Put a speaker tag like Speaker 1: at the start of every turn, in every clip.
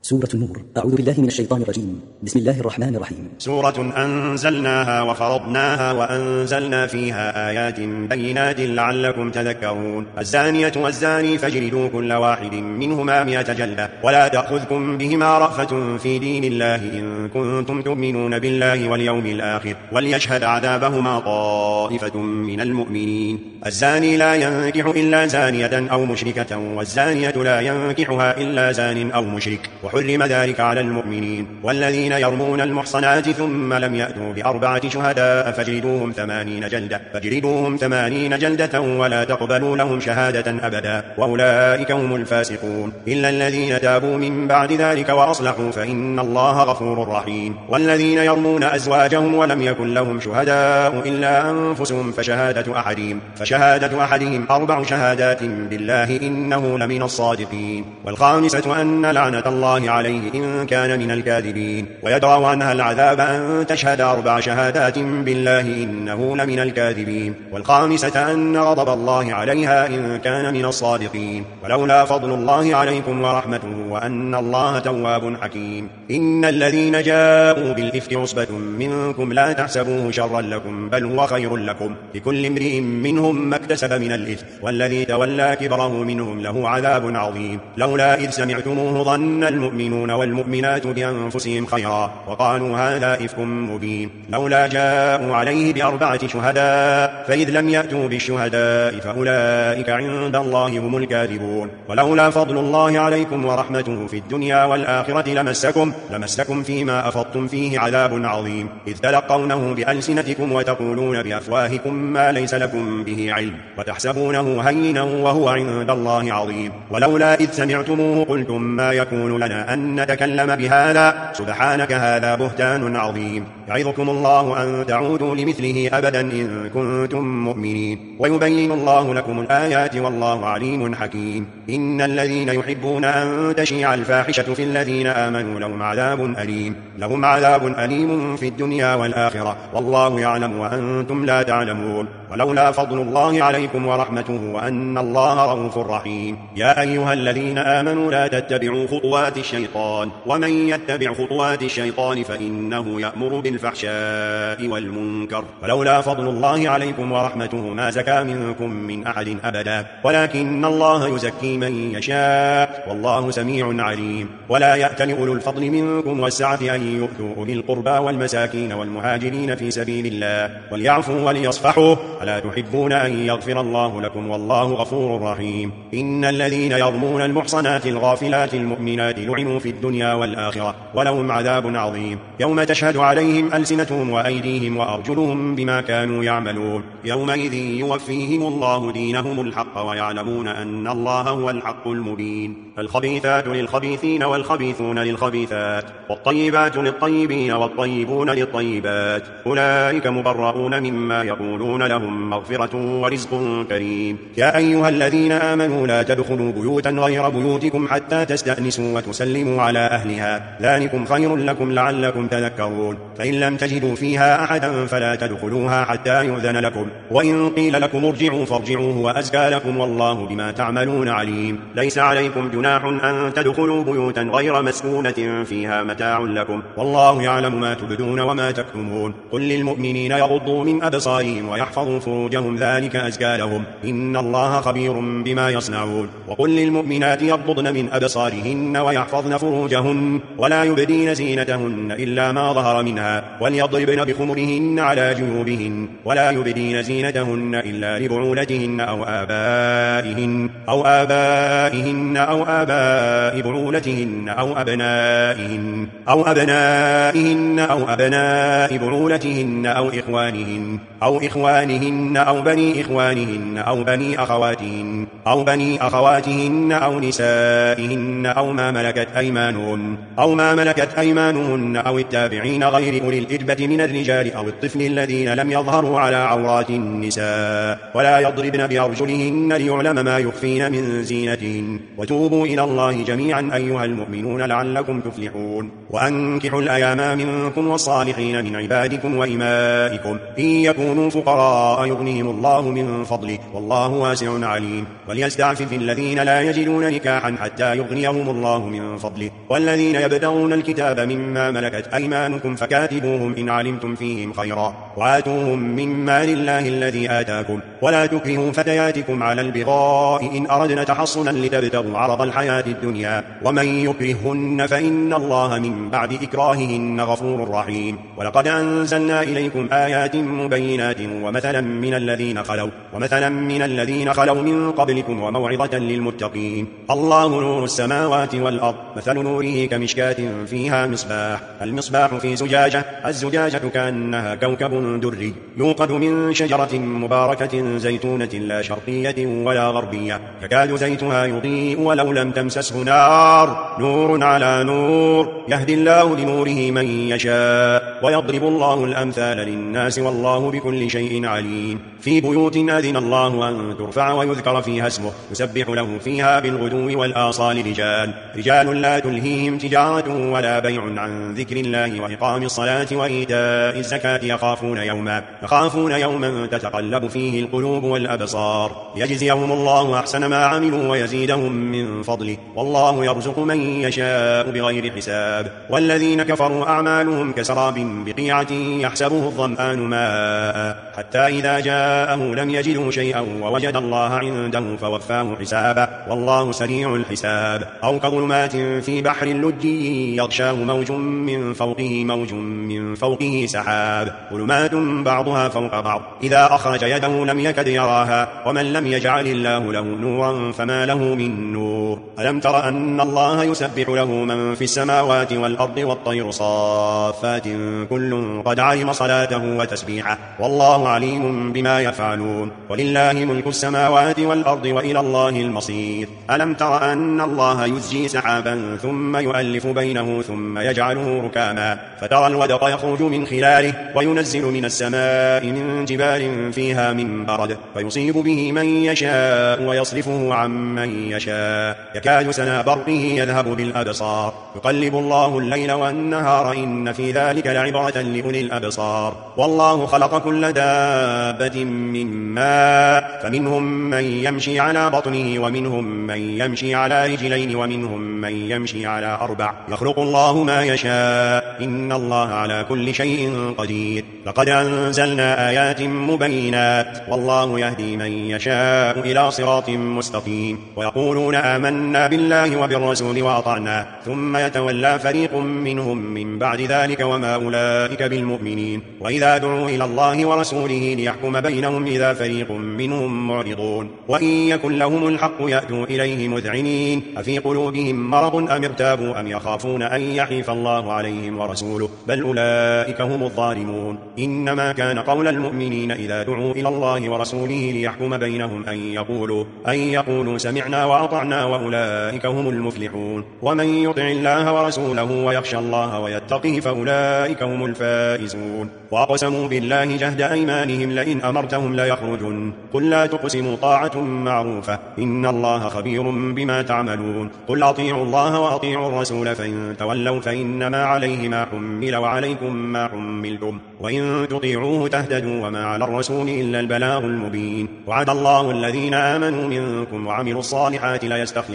Speaker 1: سورة النور. أعوذ بالله من الشيطان الرجيم. بسم الله الرحمن الرحيم.
Speaker 2: سورة أنزلناها وفرضناها وأنزلنا فيها آيات بينات لعلكم تذكرون. الزانية والزاني فاجلدوا كل واحد منهما 100 جلدة ولا تأخذكم بهما رأفة في دين الله إن كنتم تؤمنون بالله واليوم الآخر وليشهد عذابهما طائفة من المؤمنين. الزاني لا ينكح إلا زانية أو مشركة والزانية لا ينكحها إلا زان أو مشرك وحرم ذلك على المؤمنين. والذين يرمون المحصنات ثم لم يأتوا ب4 شهداء فاجلدوهم 80 جلدة ولا تقبلوا لهم شهادة أبدا وأولئك هم الفاسقون إلا الذين تابوا من بعد ذلك وأصلحوا فإن الله غفور رحيم. والذين يرمون أزواجهم ولم يكن لهم شهداء إلا أنفسهم فشهادة أحدهم 4 شهادات بالله إنه لمن الصادقين. والخامسة أن لعنة الله عليه إن كان من الكاذبين ويدرأ عنها العذاب أن تشهد 4 شهادات بالله إنه لمن الكاذبين. والخامسة أن غضب الله عليها إن كان من الصادقين. ولولا فضل الله عليكم ورحمته وأن الله تواب حكيم. إن الذين جاءوا بالإفك عصبة منكم لا تحسبوه شرا لكم بل هو خير لكم لكل امرئ منهم ما اكتسب من الإثم والذي تولى كبره منهم له عذاب عظيم. لولا إذ سمعتموه ظن المؤمنون والمؤمنات بأنفسهم خيرا وقالوا هذا إفك مبين. لولا جاءوا عليه ب4 شهداء فإذ لم يأتوا بالشهداء فأولئك عند الله هم الكاذبون. ولولا فضل الله عليكم ورحمته في الدنيا والآخرة لمسكم فيما أفضتم فيه عذاب عظيم إذ تلقونه بألسنتكم وتقولون بأفواهكم ما ليس لكم به علم وتحسبونه هينا وهو عند الله عظيم. ولولا إذ سمعتموه قلتم ما يكون لنا أن نتكلم بهذا سبحانك هذا بهتان عظيم. يعظكم الله أن تعودوا لمثله أبدا إن كنتم مؤمنين ويبين الله لكم الآيات والله عليم حكيم. إن الذين يحبون أن تشيع الفاحشة في الذين آمنوا لهم عذاب أليم في الدنيا والآخرة والله يعلم وأنتم لا تعلمون. ولولا فضل الله عليكم ورحمته وأن الله رؤوف رحيم. يا أيها الذين آمنوا لا تتبعوا خطوات الشيطان ومن يتبع خطوات الشيطان فإنه يأمر بالفحشاء والمنكر. ولولا فضل الله عليكم ورحمته ما زكى منكم من أحد أبدا ولكن الله يزكي من يشاء والله سميع عليم. ولا يأتل أولو الفضل منكم والسعة أن يؤتوا أولي القربى والمساكين والمهاجرين في سبيل الله وليعفوا وليصفحوا ألا تحبون أن يغفر الله لكم والله غفور رحيم. إن الذين يرمون المحصنات الغافلات المؤمنات لعنوا في الدنيا والآخرة ولهم عذاب عظيم يوم تشهد عليهم ألسنتهم وأيديهم وأرجلهم بما كانوا يعملون. يومئذ يوفيهم الله دينهم الحق ويعلمون أن الله هو الحق المبين. الخبيثات للخبيثين والخبيثون للخبيثات والطيبات للطيبين والطيبون للطيبات أولئك مبرؤون مما يقولون لهم مغفرة ورزق كريم. يا أيها الذين آمنوا لا تدخلوا بيوتا غير بيوتكم حتى تستأنسوا وتسلموا على أهلها ذلكم خير لكم لعلكم تذكرون. فإن لم تجدوا فيها أحدا فلا تدخلوها حتى يؤذن لكم وإن قيل لكم ارجعوا فارجعوا هو أزكى لكم والله بما تعملون عليم. ليس عليكم جناح أن تدخلوا بيوتا غير مسكونة فيها متاع لكم والله يعلم ما تبدون وما تكتمون. قل للمؤمنين يغضوا من أبصارهم ويحفظوا فروجهم ذلك أزكى لهم إن الله خبير بما يصنعون. وقل للمؤمنات يغضضن من أبصارهن ويحفظن فروجهن ولا يبدين زينتهن إلا ما ظهر منها وليضربن بخمرهن على جيوبهن ولا يبدين زينتهن إلا لبعولتهن أو آبائهن أو آباء بعولتهن أو أبناء بعولتهن أو إخوانهن أو بني إخوانهن أو بني أخواتهن أو نسائهن أو ما ملكت أيمانهن أو التابعين غير أولي الإربة من الرجال أو الطفل الذين لم يظهروا على عورات النساء ولا يضربن بأرجلهن ليعلم ما يخفين من زينتهن. وتوبوا وتوبوا إلى الله جميعا أيها المؤمنون لعلكم تفلحون وأنكحوا الأيام منكم والصالحين من عبادكم وإمائكم إن يكونوا فقراء يغنيهم الله من فضله والله واسع عليم وليستعفف الذين لا يجدون نكاحا حتى يغنيهم الله من فضله والذين يبتغون الكتاب مما ملكت أيمانكم فكاتبوهم إن علمتم فيهم خيرا وآتوهم من مال الله الذي آتاكم ولا تكرهوا فتياتكم على البغاء إن أردنا تحصنا لتبتغوا عرض الحياة الدنيا ومن يكرههن فإن الله من بعد إكراههن غفور رحيم ولقد أنزلنا إليكم آيات مبينات ومثلا من الذين خلوا من قبلكم وموعظة للمتقين الله نور السماوات والأرض مثل نوره كمشكاة فيها مصباح المصباح في زجاجة الزجاجة كأنها كوكب دري يوقد من شجرة مباركة زيتونة لا شرقية ولا غربية يكاد زيتها يضيء ولو لم تمسسه نور على نور يهدي الله لنوره من يشاء ويضرب الله الأمثال للناس والله بكل شيء عليم في بيوت أذن الله أن ترفع ويذكر فيها اسمه يسبح له فيها بالغدو والآصال رجال لا تلهيهم تجارة ولا بيع عن ذكر الله وإقام الصلاة وإيتاء الزكاة يخافون يوما تتقلب فيه القلوب والأبصار يجزيهم الله أحسن ما عملوا ويزيدهم من فضله والله يرزق من يشاء بغير حساب والذين كفروا أعمالهم كسراب بقيعة يحسبه الظمآن ماء حتى إذا جاءه لم يجده شيئا ووجد الله عنده فوفاه حسابه والله سريع الحساب أو كظلمات في بحر لجي يغشاه موج من فوقه سحاب ظلمات بعضها فوق بعض إذا أخرج يده لم يكد يراها ومن لم يجعل الله له نورا فما له من نور ألم تر أن الله يسبح له من في السماوات والأرض والطير صافات كل قد علم صلاته وتسبيحه والله عليم بما يفعلون ولله ملك السماوات والأرض وإلى الله المصير ألم تر أن الله يزجي سحابا ثم يؤلف بينه ثم يجعله ركاما فترى الودق يخرج من خلاله وينزل من السماء من جبال فيها من برد فيصيب به من يشاء ويصرفه عن من يشاء يكاد سنا برقه يذهب بالأبصار يقلب الله الليل والنهار إن في ذلك لعبرة لأولي الأبصار والله خلق كل دابة من ماء فمنهم من يمشي على بطنه ومنهم من يمشي على رجلين ومنهم من يمشي على 4 يخلق الله ما يشاء إن الله على كل شيء قدير لقد أنزلنا آيات مبينات والله يهدي من يشاء إلى صراط مستقيم ويقولون آمنا بالله وبالرسول وأطعنا ثم يتولى فريق منهم من بعد ذلك وما أولئك بالمؤمنين وإذا دعوا إلى الله ورسوله ليحكم بينهم إذا فريق منهم معرضون وإن يكن لهم الحق يأتوا إليه مذعنين أفي قلوبهم مرض أم ارتابوا أم يخافون أن يحيف الله عليهم ورسوله بل أولئك هم الظالمون إنما كان قول المؤمنين إذا دعوا إلى الله ورسوله ليحكم بينهم أن يقولوا سمعنا وأطعنا وأولئك هم المفلحون ومن يطع الله ورسوله ويخشى الله ويتقه فأولئك هم الفائزون وأقسموا بالله جهد أيمانهم لئن أمرتهم ليخرجن قل لا تقسموا طاعة معروفة إن الله خبير بما تعملون قل أطيعوا الله وأطيعوا الرسول فإن تولوا فإنما عليه ما حمل وعليكم ما حملتم وإن تطيعوه تهتدوا وما على الرسول إلا البلاغ المبين وعد الله الذين آمنوا منكم وعملوا الصالحات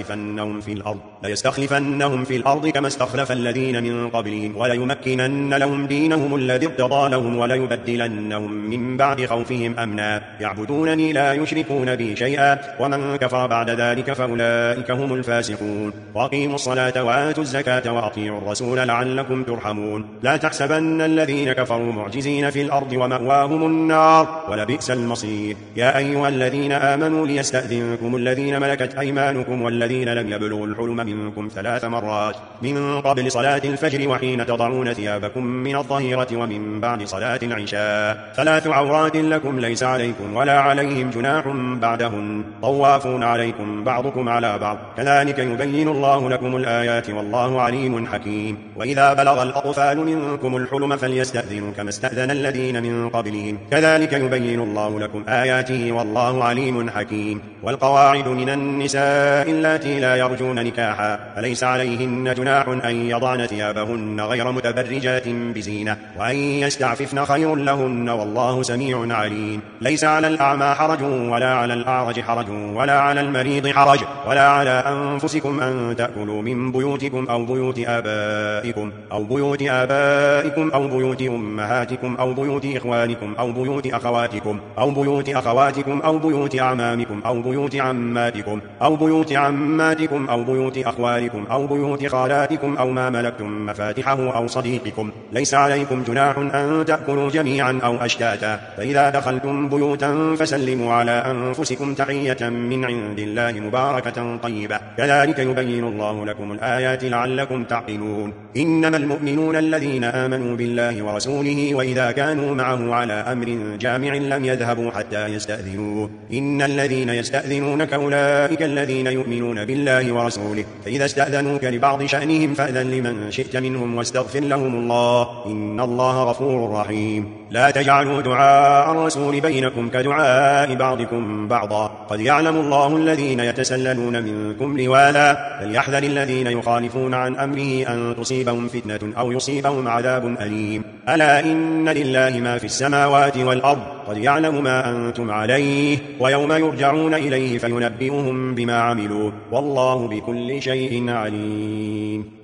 Speaker 2: ليستخلفنهم في الأرض كما استخلف الذين من قبلهم وليمكنن لهم دينهم الذي ارتضى لهم وليبدلنهم من بعد خوفهم أمنا يعبدونني لا يشركون بي شيئا ومن كفر بعد ذلك فأولئك هم الفاسقون وأقيموا الصلاة وآتوا الزكاة وأطيعوا الرسول لعلكم ترحمون لا تحسبن الذين كفروا معجزين في الأرض ومأواهم النار ولبئس المصير يا أيها الذين آمنوا ليستأذنكم الذين ملكت أيمانكم والذين لم يبلغوا الحلم منكم 3 مرات من قبل صلاة الفجر وحين تضعون ثيابكم من الظهيرة ومن بعد صلاة صلاة العشاء 3 عورات لكم ليس عليكم ولا عليهم جناح بعدهن طوافون عليكم بعضكم على بعض كذلك يبين الله لكم الآيات والله عليم حكيم وإذا بلغ الأطفال منكم الحلم فليستأذنوا كما استأذن الذين من قبلهم كذلك يبين الله لكم آياته والله عليم حكيم والقواعد من النساء اللاتي لا يرجون نكاحا فليس عليهن جناح أن يضعن ثيابهن غير متبرجات بزينة وأن يستعففن خير لهن والله سميع عليم ليس على الأعمى حرج ولا على الأعرج حرج ولا على المريض حرج ولا على أنفسكم أن تأكلوا من بيوتكم أو بيوت آبائكم أو بيوت أمهاتكم أو بيوت إخوانكم أو بيوت أخواتكم أو بيوت أعمامكم أو بيوت عماتكم أو بيوت أخوالكم أو بيوت خالاتكم أو ما ملكتم مفاتحه أو صديقكم ليس عليكم جناح أن تأكلوا جميعا أو أشتاتا فإذا دخلتم بيوتا فسلموا على أنفسكم تحية من عند الله مباركة طيبة كذلك يبين الله لكم الآيات لعلكم تعقلون إنما المؤمنون الذين آمنوا بالله ورسوله وإذا كانوا معه على أمر جامع لم يذهبوا حتى يستأذنوه إن الذين يستأذنونك أولئك الذين يؤمنون بالله ورسوله فإذا استأذنوك لبعض شأنهم فأذن لمن شئت منهم واستغفر لهم الله إن الله غفور رحيم لا تجعلوا دعاء الرسول بينكم كدعاء بعضكم بعضا قد يعلم الله الذين يتسللون منكم لواذا فليحذر الذين يخالفون عن أمره أن تصيبهم فتنة أو يصيبهم عذاب أليم ألا إن لله ما في السماوات والأرض قد يعلم ما أنتم عليه ويوم يرجعون إليه فينبئهم بما عملوا والله بكل شيء عليم